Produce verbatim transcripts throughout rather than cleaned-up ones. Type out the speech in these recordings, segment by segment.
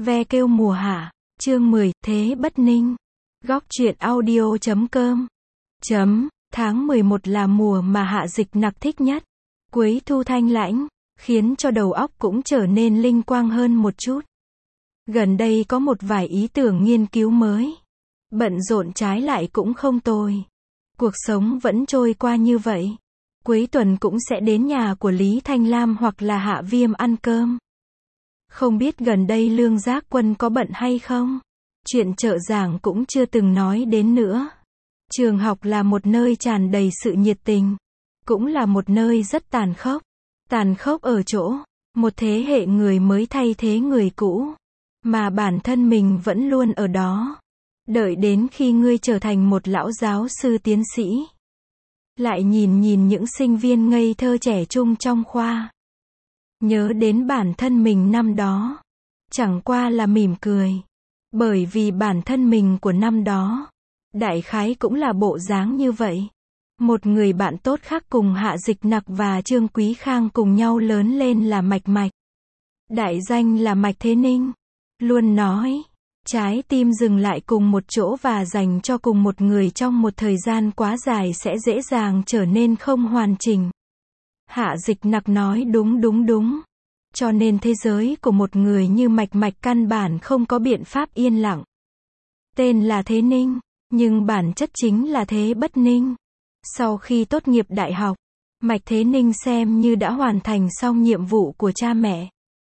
Ve kêu mùa hạ, chương mười, Thế Bất Ninh. Góc truyện audio chấm com. Chấm, tháng mười một là mùa mà Hạ Dịch Nặc thích nhất. Cuối thu thanh lãnh, khiến cho đầu óc cũng trở nên linh quang hơn một chút. Gần đây có một vài ý tưởng nghiên cứu mới. Bận rộn trái lại cũng không tồi. Cuộc sống vẫn trôi qua như vậy. Cuối tuần cũng sẽ đến nhà của Lý Thanh Lam hoặc là Hạ Viêm ăn cơm. Không biết gần đây Lương Giác Quân có bận hay không? Chuyện trợ giảng cũng chưa từng nói đến nữa. Trường học là một nơi tràn đầy sự nhiệt tình. Cũng là một nơi rất tàn khốc. Tàn khốc ở chỗ, một thế hệ người mới thay thế người cũ. Mà bản thân mình vẫn luôn ở đó. Đợi đến khi ngươi trở thành một lão giáo sư tiến sĩ. Lại nhìn nhìn những sinh viên ngây thơ trẻ trung trong khoa. Nhớ đến bản thân mình năm đó. Chẳng qua là mỉm cười. Bởi vì bản thân mình của năm đó. Đại khái cũng là bộ dáng như vậy. Một người bạn tốt khác cùng Hạ Dịch Nặc và Trương Quý Khang cùng nhau lớn lên là Mạch Mạch. Đại danh là Mạch Thế Ninh. Luôn nói. Trái tim dừng lại cùng một chỗ và dành cho cùng một người trong một thời gian quá dài sẽ dễ dàng trở nên không hoàn chỉnh. Hạ Dịch Nặc nói đúng đúng đúng. Cho nên thế giới của một người như Mạch Mạch căn bản không có biện pháp yên lặng. Tên là Thế Ninh, nhưng bản chất chính là Thế Bất Ninh. Sau khi tốt nghiệp đại học, Mạch Thế Ninh xem như đã hoàn thành xong nhiệm vụ của cha mẹ.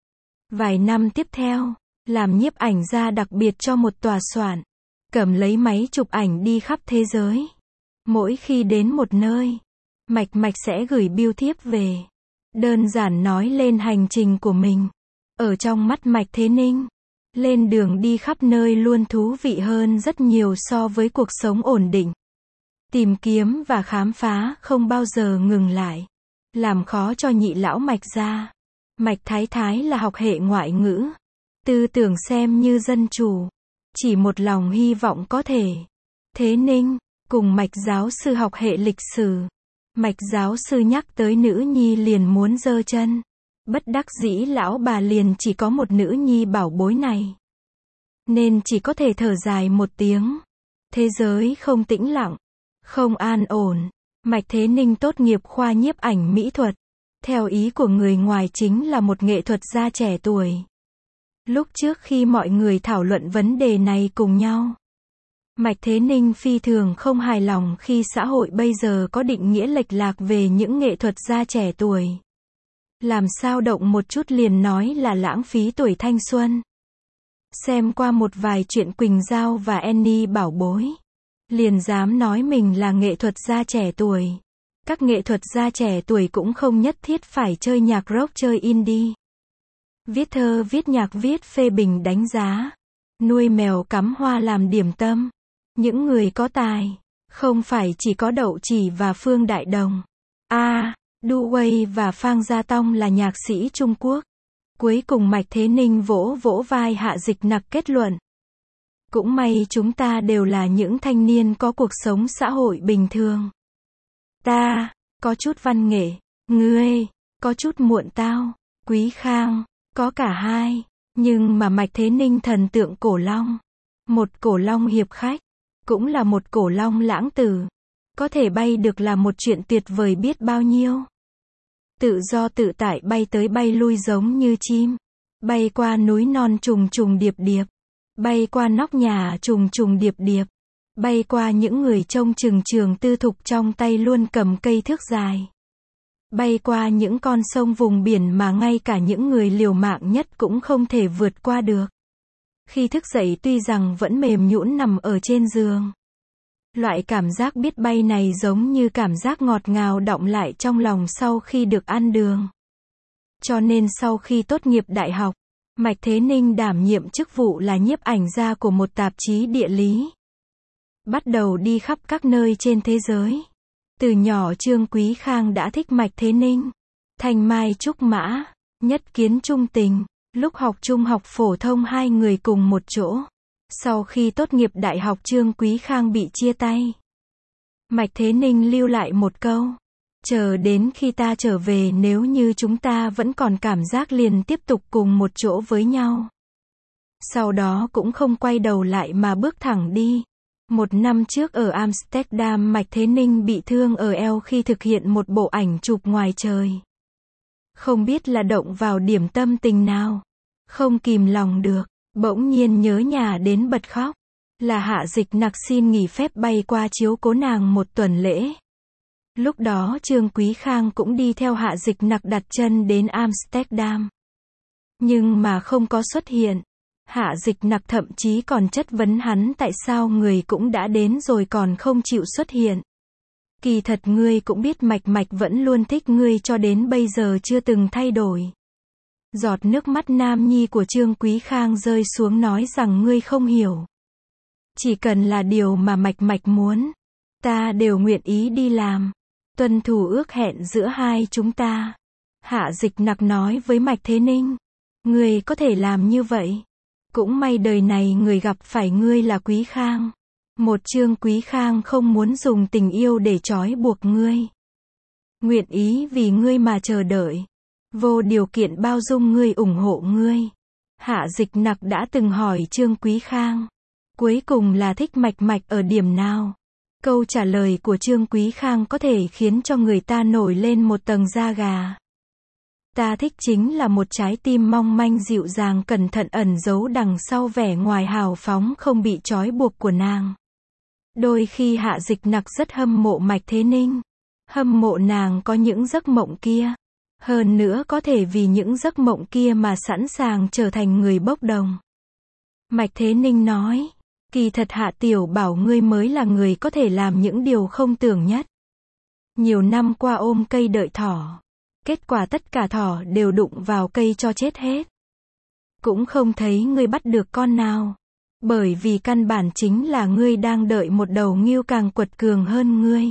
Vài năm tiếp theo, làm nhiếp ảnh gia đặc biệt cho một tòa soạn, cầm lấy máy chụp ảnh đi khắp thế giới. Mỗi khi đến một nơi, Mạch Mạch sẽ gửi bưu thiếp về. Đơn giản nói lên hành trình của mình. Ở trong mắt Mạch Thế Ninh, lên đường đi khắp nơi luôn thú vị hơn rất nhiều so với cuộc sống ổn định. Tìm kiếm và khám phá không bao giờ ngừng lại. Làm khó cho nhị lão Mạch gia. Mạch Thái Thái là học hệ ngoại ngữ. Tư tưởng xem như dân chủ. Chỉ một lòng hy vọng có thể. Thế Ninh, cùng Mạch giáo sư học hệ lịch sử. Mạch giáo sư nhắc tới nữ nhi liền muốn giơ chân. Bất đắc dĩ lão bà liền chỉ có một nữ nhi bảo bối này. Nên chỉ có thể thở dài một tiếng. Thế giới không tĩnh lặng. Không an ổn. Mạch Thế Ninh tốt nghiệp khoa nhiếp ảnh mỹ thuật. Theo ý của người ngoài chính là một nghệ thuật gia trẻ tuổi. Lúc trước khi mọi người thảo luận vấn đề này cùng nhau, Mạch Thế Ninh phi thường không hài lòng khi xã hội bây giờ có định nghĩa lệch lạc về những nghệ thuật gia trẻ tuổi. Làm sao động một chút liền nói là lãng phí tuổi thanh xuân. Xem qua một vài chuyện Quỳnh Giao và Annie bảo bối, liền dám nói mình là nghệ thuật gia trẻ tuổi. Các nghệ thuật gia trẻ tuổi cũng không nhất thiết phải chơi nhạc rock chơi indie. Viết thơ viết nhạc viết phê bình đánh giá. Nuôi mèo cắm hoa làm điểm tâm. Những người có tài. Không phải chỉ có Đậu Chỉ và Phương Đại Đồng. A, à, Du Wei và Phang Gia Tong là nhạc sĩ Trung Quốc. Cuối cùng Mạch Thế Ninh vỗ vỗ vai Hạ Dịch Nặc kết luận. Cũng may chúng ta đều là những thanh niên có cuộc sống xã hội bình thường. Ta, có chút văn nghệ. Ngươi, có chút muộn tao. Quý Khang, có cả hai. Nhưng mà Mạch Thế Ninh thần tượng cổ long. Một cổ long hiệp khách. Cũng là một cổ long lãng tử. Có thể bay được là một chuyện tuyệt vời biết bao nhiêu. Tự do tự tại bay tới bay lui giống như chim. Bay qua núi non trùng trùng điệp điệp. Bay qua nóc nhà trùng trùng điệp điệp. Bay qua những người trông chừng trường tư thục trong tay luôn cầm cây thước dài. Bay qua những con sông vùng biển mà ngay cả những người liều mạng nhất cũng không thể vượt qua được. Khi thức dậy tuy rằng vẫn mềm nhũn nằm ở trên giường. Loại cảm giác biết bay này giống như cảm giác ngọt ngào đọng lại trong lòng sau khi được ăn đường. Cho nên sau khi tốt nghiệp đại học, Mạch Thế Ninh đảm nhiệm chức vụ là nhiếp ảnh gia của một tạp chí địa lý. Bắt đầu đi khắp các nơi trên thế giới. Từ nhỏ Trương Quý Khang đã thích Mạch Thế Ninh. Thanh mai trúc mã, nhất kiến trung tình. Lúc học trung học phổ thông hai người cùng một chỗ. Sau khi tốt nghiệp đại học Trương Quý Khang bị chia tay. Mạch Thế Ninh lưu lại một câu. Chờ đến khi ta trở về nếu như chúng ta vẫn còn cảm giác liền tiếp tục cùng một chỗ với nhau. Sau đó cũng không quay đầu lại mà bước thẳng đi. Một năm trước ở Amsterdam, Mạch Thế Ninh bị thương ở eo khi thực hiện một bộ ảnh chụp ngoài trời. Không biết là động vào điểm tâm tình nào. Không kìm lòng được, bỗng nhiên nhớ nhà đến bật khóc. Là Hạ Dịch Nặc xin nghỉ phép bay qua chiếu cố nàng một tuần lễ. Lúc đó Trương Quý Khang cũng đi theo Hạ Dịch Nặc đặt chân đến Amsterdam. Nhưng mà không có xuất hiện. Hạ Dịch Nặc thậm chí còn chất vấn hắn tại sao người cũng đã đến rồi còn không chịu xuất hiện. Kỳ thật ngươi cũng biết Mạch Mạch vẫn luôn thích ngươi cho đến bây giờ chưa từng thay đổi. Giọt nước mắt nam nhi của Trương Quý Khang rơi xuống nói rằng ngươi không hiểu. Chỉ cần là điều mà Mạch Mạch muốn, ta đều nguyện ý đi làm. Tuân thủ ước hẹn giữa hai chúng ta. Hạ Dịch Nặc nói với Mạch Thế Ninh. Ngươi có thể làm như vậy. Cũng may đời này người gặp phải ngươi là Quý Khang. Một Trương Quý Khang không muốn dùng tình yêu để trói buộc ngươi. Nguyện ý vì ngươi mà chờ đợi. Vô điều kiện bao dung ngươi, ủng hộ ngươi. Hạ Dịch Nặc đã từng hỏi Trương Quý Khang. Cuối cùng là thích Mạch Mạch ở điểm nào? Câu trả lời của Trương Quý Khang có thể khiến cho người ta nổi lên một tầng da gà. Ta thích chính là một trái tim mong manh dịu dàng cẩn thận ẩn giấu đằng sau vẻ ngoài hào phóng không bị trói buộc của nàng. Đôi khi Hạ Dịch Nặc rất hâm mộ Mạch Thế Ninh. Hâm mộ nàng có những giấc mộng kia. Hơn nữa có thể vì những giấc mộng kia mà sẵn sàng trở thành người bốc đồng. Mạch Thế Ninh nói. Kỳ thật Hạ Tiểu Bảo ngươi mới là người có thể làm những điều không tưởng nhất. Nhiều năm qua ôm cây đợi thỏ. Kết quả tất cả thỏ đều đụng vào cây cho chết hết. Cũng không thấy ngươi bắt được con nào. Bởi vì căn bản chính là ngươi đang đợi một đầu ngưu càng quật cường hơn ngươi.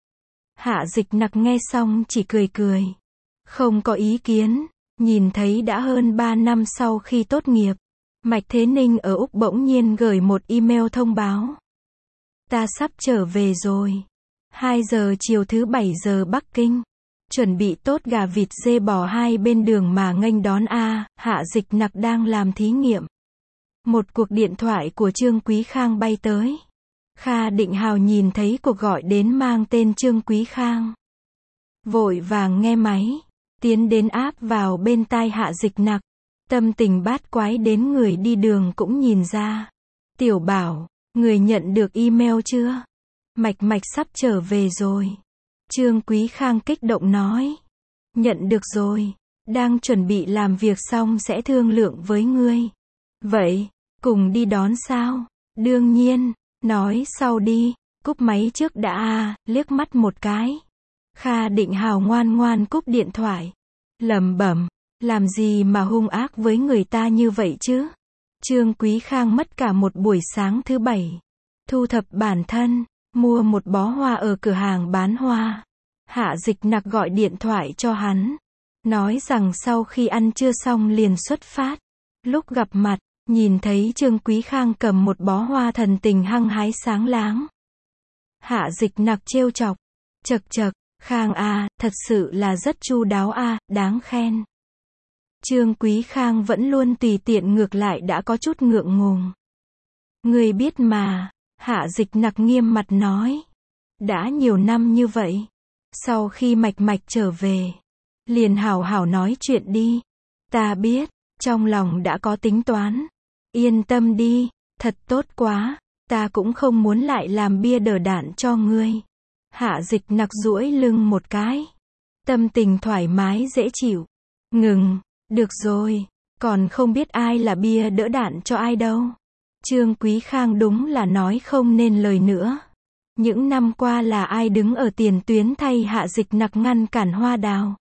Hạ Dịch Nặc nghe xong chỉ cười cười. Không có ý kiến. Nhìn thấy đã hơn ba năm sau khi tốt nghiệp. Mạch Thế Ninh ở Úc bỗng nhiên gửi một email thông báo. Ta sắp trở về rồi. hai giờ chiều thứ bảy giờ Bắc Kinh. Chuẩn bị tốt gà vịt dê bò hai bên đường mà nghênh đón a. Hạ Dịch Nặc đang làm thí nghiệm. Một cuộc điện thoại của Trương Quý Khang bay tới. Kha Định Hào nhìn thấy cuộc gọi đến mang tên Trương Quý Khang. Vội vàng nghe máy. Tiến đến áp vào bên tai Hạ Dịch Nặc. Tâm tình bát quái đến người đi đường cũng nhìn ra. Tiểu Bảo, người nhận được email chưa? Mạch Mạch sắp trở về rồi. Trương Quý Khang kích động nói. Nhận được rồi. Đang chuẩn bị làm việc xong sẽ thương lượng với ngươi. Vậy, cùng đi đón sao? Đương nhiên, nói sau đi. Cúp máy trước đã à, liếc mắt một cái. Kha Định Hào ngoan ngoan cúp điện thoại. Lẩm bẩm. Làm gì mà hung ác với người ta như vậy chứ? Trương Quý Khang mất cả một buổi sáng thứ bảy. Thu thập bản thân, mua một bó hoa ở cửa hàng bán hoa. Hạ Dịch Nặc gọi điện thoại cho hắn. Nói rằng sau khi ăn trưa xong liền xuất phát. Lúc gặp mặt, nhìn thấy Trương Quý Khang cầm một bó hoa thần tình hăng hái sáng láng. Hạ Dịch Nặc trêu chọc. Chậc chậc, Khang à, thật sự là rất chu đáo à, đáng khen. Trương Quý Khang vẫn luôn tùy tiện ngược lại đã có chút ngượng ngùng. Ngươi biết mà, Hạ Dịch Nặc nghiêm mặt nói. Đã nhiều năm như vậy. Sau khi Mạch Mạch trở về, liền hảo hảo nói chuyện đi. Ta biết, trong lòng đã có tính toán. Yên tâm đi, thật tốt quá, ta cũng không muốn lại làm bia đỡ đạn cho ngươi. Hạ Dịch Nặc duỗi lưng một cái. Tâm tình thoải mái dễ chịu. Ngừng. Được rồi, còn không biết ai là bia đỡ đạn cho ai đâu. Trương Quý Khang đúng là nói không nên lời nữa. Những năm qua là ai đứng ở tiền tuyến thay Hạ Dịch Nặc ngăn cản hoa đào.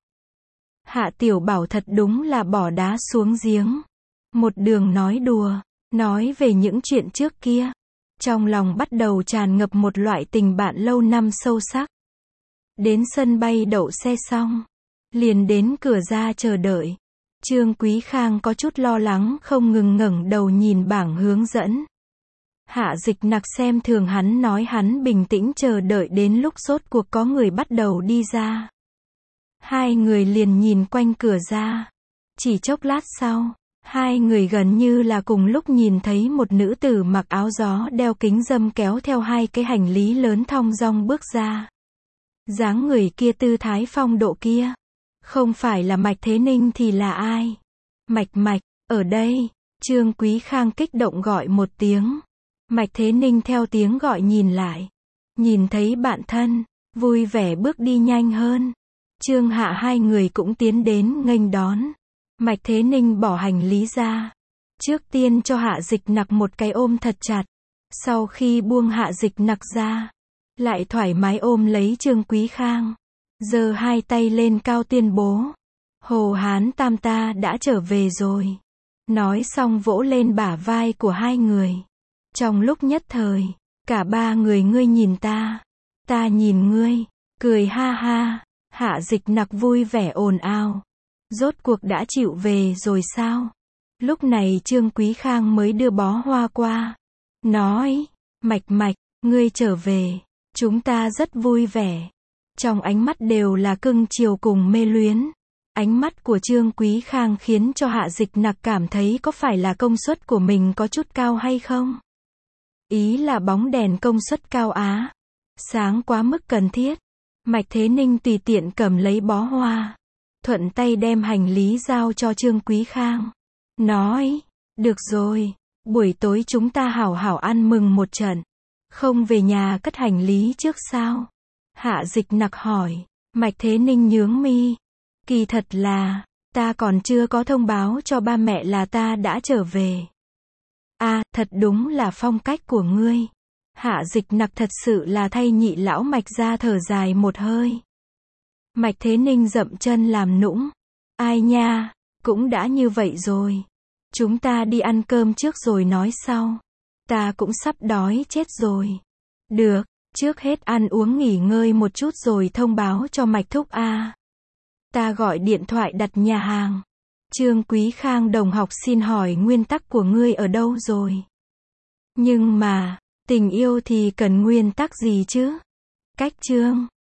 Hạ Tiểu Bảo thật đúng là bỏ đá xuống giếng. Một đường nói đùa, nói về những chuyện trước kia. Trong lòng bắt đầu tràn ngập một loại tình bạn lâu năm sâu sắc. Đến sân bay đậu xe xong, liền đến cửa ra chờ đợi. Trương Quý Khang có chút lo lắng không ngừng ngẩng đầu nhìn bảng hướng dẫn. Hạ Dịch Nặc xem thường hắn nói hắn bình tĩnh chờ đợi đến lúc rốt cuộc có người bắt đầu đi ra. Hai người liền nhìn quanh cửa ra. Chỉ chốc lát sau, Hai người gần như là cùng lúc nhìn thấy một nữ tử mặc áo gió đeo kính râm kéo theo hai cái hành lý lớn thong dong bước ra. Dáng người kia, tư thái phong độ kia. Không phải là Mạch Thế Ninh thì là ai? Mạch Mạch, ở đây. Trương Quý Khang kích động gọi một tiếng. Mạch Thế Ninh theo tiếng gọi nhìn lại. Nhìn thấy bạn thân, vui vẻ bước đi nhanh hơn. Trương Hạ hai người cũng tiến đến nghênh đón. Mạch Thế Ninh bỏ hành lý ra. Trước tiên cho Hạ Dịch Nặc một cái ôm thật chặt. Sau khi buông Hạ Dịch Nặc ra, lại thoải mái ôm lấy Trương Quý Khang. Giơ hai tay lên cao tuyên bố. Hồ Hán Tam ta đã trở về rồi. Nói xong vỗ lên bả vai của hai người. Trong lúc nhất thời, cả ba người ngươi nhìn ta, ta nhìn ngươi, cười ha ha. Hạ Dịch Nặc vui vẻ ồn ào. Rốt cuộc đã chịu về rồi sao? Lúc này Trương Quý Khang mới đưa bó hoa qua. Nói, Mạch Mạch, ngươi trở về, chúng ta rất vui vẻ. Trong ánh mắt đều là cưng chiều cùng mê luyến. Ánh mắt của Trương Quý Khang khiến cho Hạ Dịch Nặc cảm thấy có phải là công suất của mình có chút cao hay không? Ý là bóng đèn công suất cao á. Sáng quá mức cần thiết. Mạch Thế Ninh tùy tiện cầm lấy bó hoa. Thuận tay đem hành lý giao cho Trương Quý Khang. Nói, được rồi, buổi tối chúng ta hảo hảo ăn mừng một trận. Không về nhà cất hành lý trước sao? Hạ Dịch Nặc hỏi. Mạch Thế Ninh nhướng mi. Kỳ thật là, ta còn chưa có thông báo cho ba mẹ là ta đã trở về. À, thật đúng là phong cách của ngươi. Hạ Dịch Nặc thật sự là thay nhị lão Mạch ra thở dài một hơi. Mạch Thế Ninh dậm chân làm nũng. Ai nha, cũng đã như vậy rồi. Chúng ta đi ăn cơm trước rồi nói sau. Ta cũng sắp đói chết rồi. Được, trước hết ăn uống nghỉ ngơi một chút rồi thông báo cho Mạch thúc a. Ta gọi điện thoại đặt nhà hàng. Trương Quý Khang đồng học xin hỏi nguyên tắc của ngươi ở đâu rồi? Nhưng mà, tình yêu thì cần nguyên tắc gì chứ? Cách chương